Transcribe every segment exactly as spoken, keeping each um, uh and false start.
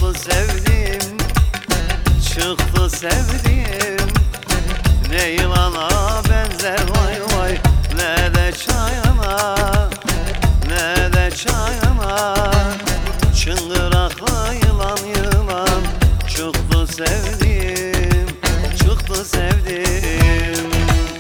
çıktı sevdim, çıktı sevdim. Ne yılana benzer vay vay, ne de çayana, ne de çayana. Çıngıraklı yılan yılan çıktı sevdim, çıktı sevdim.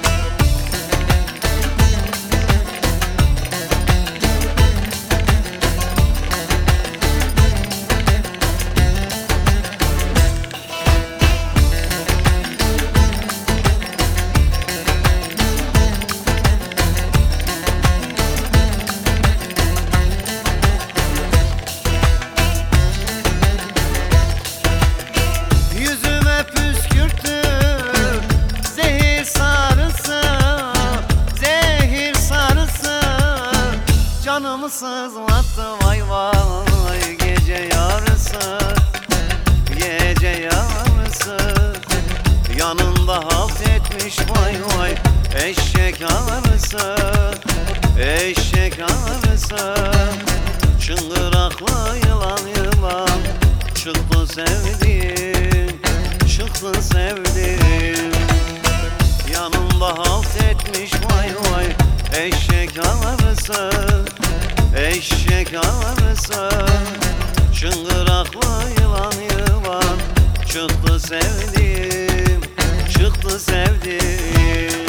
Canımı sızlattı vay vay gece yarısı, gece yarısı. Yanında halt etmiş vay vay eşek arısı, eşek arısı. Çıngıraklı yılan yılan çıktı sevdim, çıktı sevdim. Yanında halt etmiş vay vay eşek arısı, eşek arısı. Çıngıraklı yılan yılan çıktı sevdim, çıktı sevdim.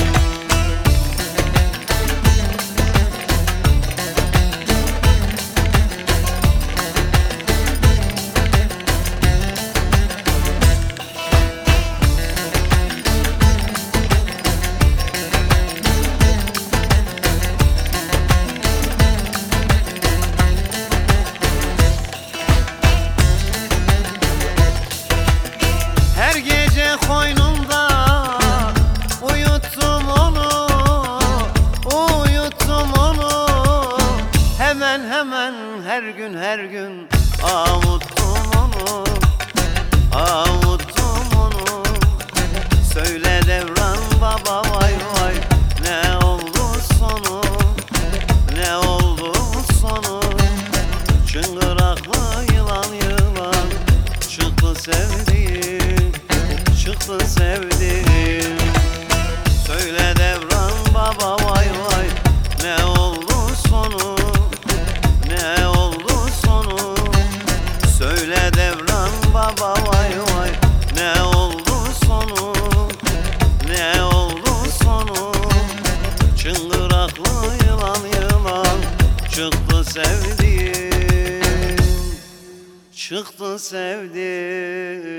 Her gece koynumda uyuttum onu, uyuttum onu. Hemen hemen her gün her gün avuttum onu, avuttum onu. Söyle Devran baba vay vay, ne oldu sonu, ne oldu sonu. Çıngıraklı yılan yılan çıktı sevdim, çıktı sevdim. Söyle Devran baba vay vay, ne oldu sonu, ne oldu sonu. Söyle Devran baba vay vay, ne oldu sonu, ne oldu sonu. Çıngıraklı yılan yılan çıktı sevdim, çıktı sevdim.